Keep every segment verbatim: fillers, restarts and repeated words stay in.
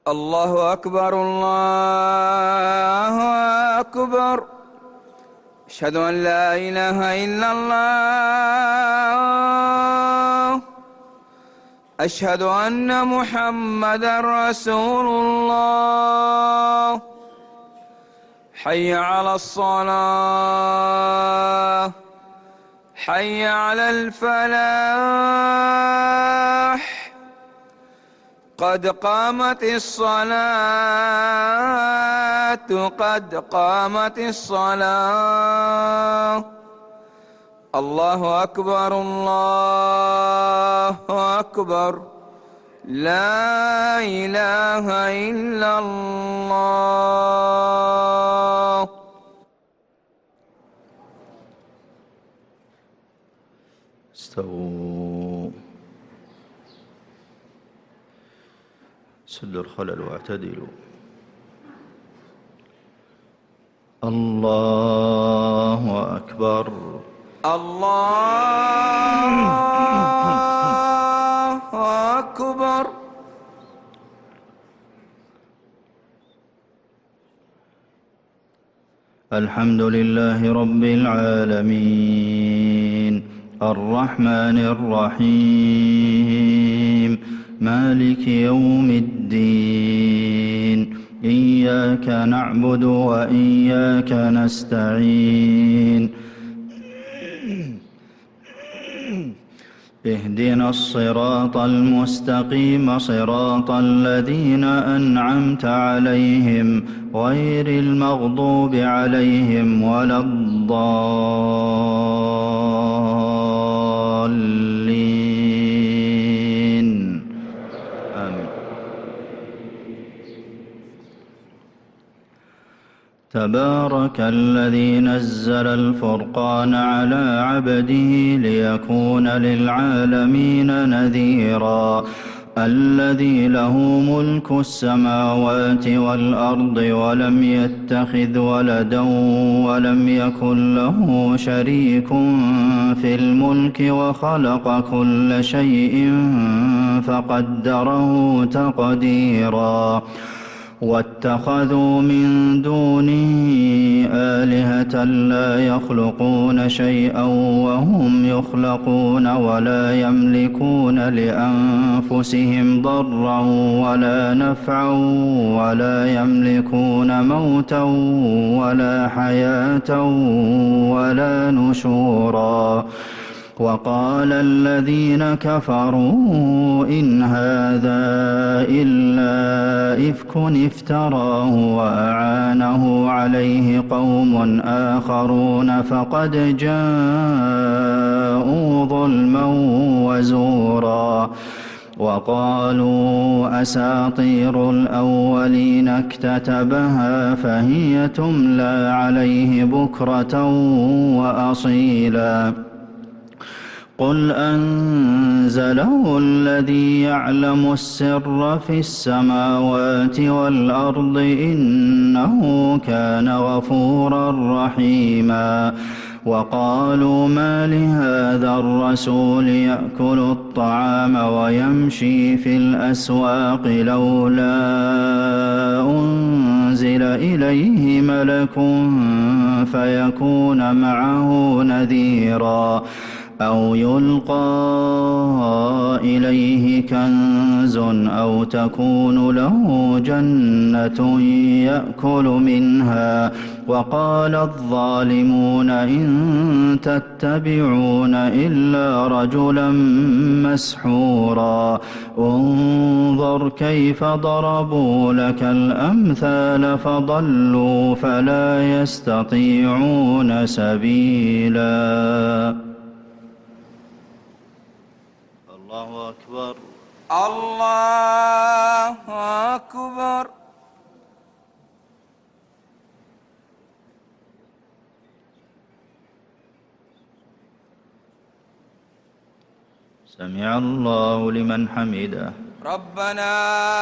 الله أكبر الله أكبر. أشهد أن لا إله إلا الله. أشهد أن محمدا رسول الله. حي على الصلاة، حي على الفلاح، قد قامت الصلاة، قد قامت الصلاة. الله أكبر الله أكبر. لا إله إلا الله. استووا، سدوا الخلل واعتدلوا. الله أكبر الله أكبر. الحمد لله رب العالمين، الرحمن الرحيم، مالك يوم الدين. إياك نعبد وإياك نستعين. اهدنا الصراط المستقيم، صراط الذين أنعمت عليهم غير المغضوب عليهم ولا الضالين. آمين. تبارك الذي نزل الفرقان على عبده ليكون للعالمين نذيرا. الذي له ملك السماوات والأرض ولم يتخذ ولدا ولم يكن له شريك في الملك وخلق كل شيء فقدره تقديرا. واتخذوا من دونه آلهة لا يخلقون شيئا وهم يخلقون ولا يملكون لأنفسهم ضرا ولا نفعا ولا يملكون موتا ولا حياة ولا نشورا. وقال الذين كفروا إن هذا إلا إفك افتراه وأعانه عليه قوم آخرون فقد جاءوا ظلما وزورا. وقالوا أساطير الأولين اكتتبها فهي تملى عليه بكرة وأصيلا. قل أنزله الذي يعلم السر في السماوات والأرض إنه كان غفورا رحيما. وقالوا ما لهذا الرسول يأكل الطعام ويمشي في الأسواق لولا أنزل إليه ملك فيكون معه نذيرا. أو يلقى إليه كنز أو تكون له جنة يأكل منها. وقال الظالمون إن تتبعون إلا رجلا مسحورا. انظر كيف ضربوا لك الأمثال فضلوا فلا يستطيعون سبيلا. الله أكبر الله أكبر. سمع الله لمن حمده. ربنا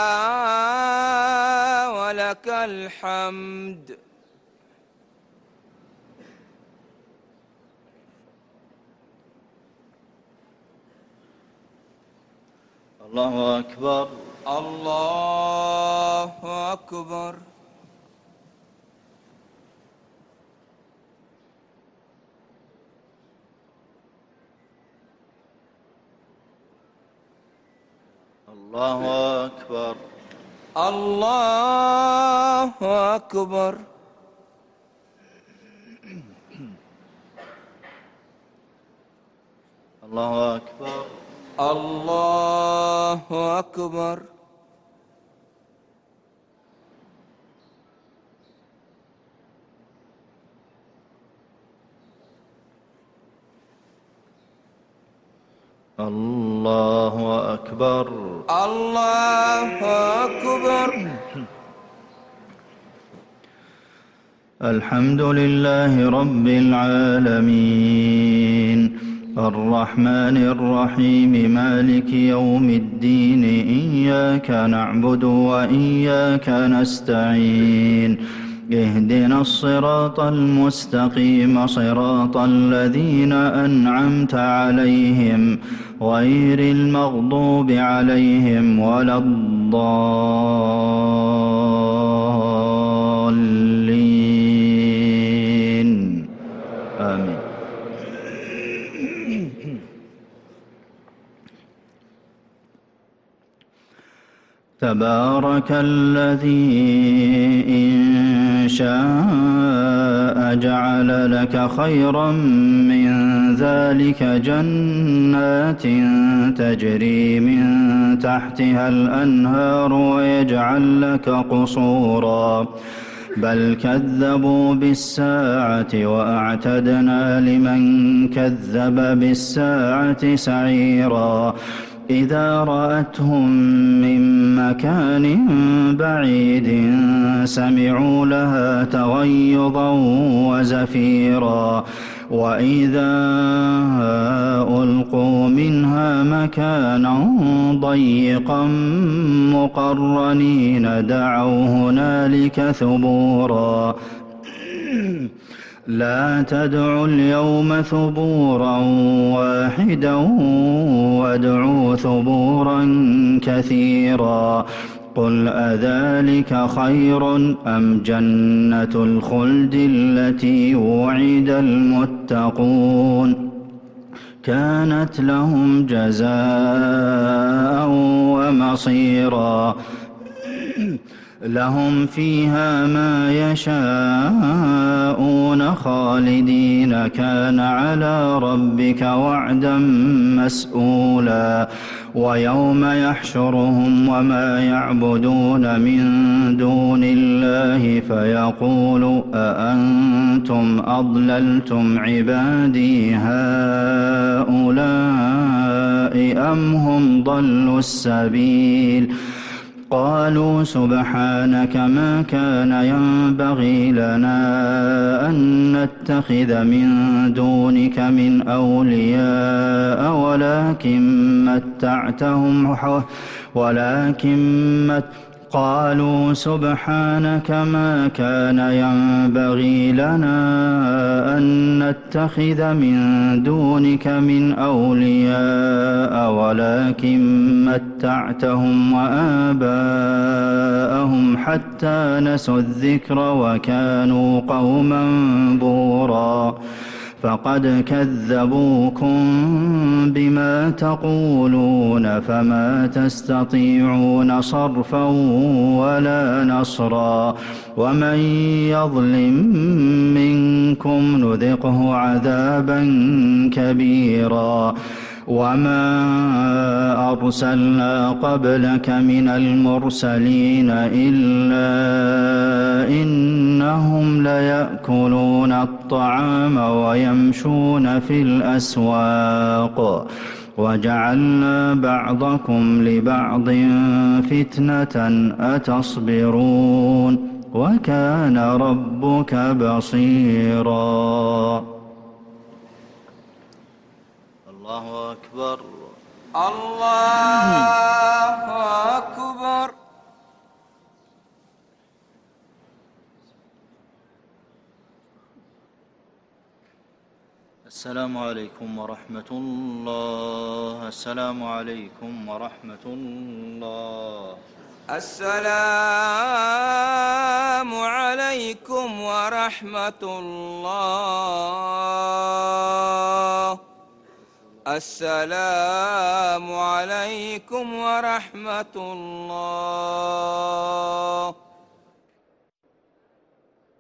ولك الحمد. الله أكبر الله أكبر. الله أكبر. الله أكبر. الله أكبر. الله أكبر. الله أكبر. الله أكبر. الحمد لله رب العالمين الرحمن الرحيم مالك يوم الدين إياك نعبد وإياك نستعين اهدنا الصراط المستقيم صراط الذين أنعمت عليهم غير المغضوب عليهم ولا الضالين آمين. تبارك الذي إن شاء جعل لك خيرا من ذلك جنات تجري من تحتها الأنهار ويجعل لك قصورا بل كذبوا بالساعة وأعتدنا لمن كذب بالساعة سعيرا إذا رأتهم من مكان بعيد سمعوا لها تغيظا وزفيرا وإذا ألقوا منها مكانا ضيقا مقرنين دعوا هنالك ثبورا لا تدعوا اليوم ثبورا واحدا وادعوا ثبورا كثيرا قل أذلك خير أم جنة الخلد التي وعد المتقون كانت لهم جزاء ومصيرا لهم فيها ما يشاءون خالدين كان على ربك وعدا مسئولا ويوم يحشرهم وما يعبدون من دون الله فيقول أأنتم أضللتم عبادي هؤلاء أم هم ضلوا السبيل قالوا سبحانك ما كان ينبغي لنا أن نتخذ من دونك من أولياء ولكن متعتهم ولكن مت قالوا سبحانك ما كان ينبغي لنا أن نتخذ من دونك من أولياء ولكن متعتهم وآباءهم حتى نسوا الذكر وكانوا قوما بورا فقد كذبوكم بما تقولون فما تستطيعون صرفا ولا نصرا ومن يظلم منكم نذقه عذابا كبيرا وما أرسلنا قبلك من المرسلين إلا إنهم ليأكلون الطعام ويمشون في الأسواق وجعلنا بعضكم لبعض فتنة أتصبرون وكان ربك بصيرا. الله أكبر. الله أكبر. السلام عليكم ورحمة الله. السلام عليكم ورحمة الله. السلام عليكم ورحمة الله. السلام عليكم ورحمة الله.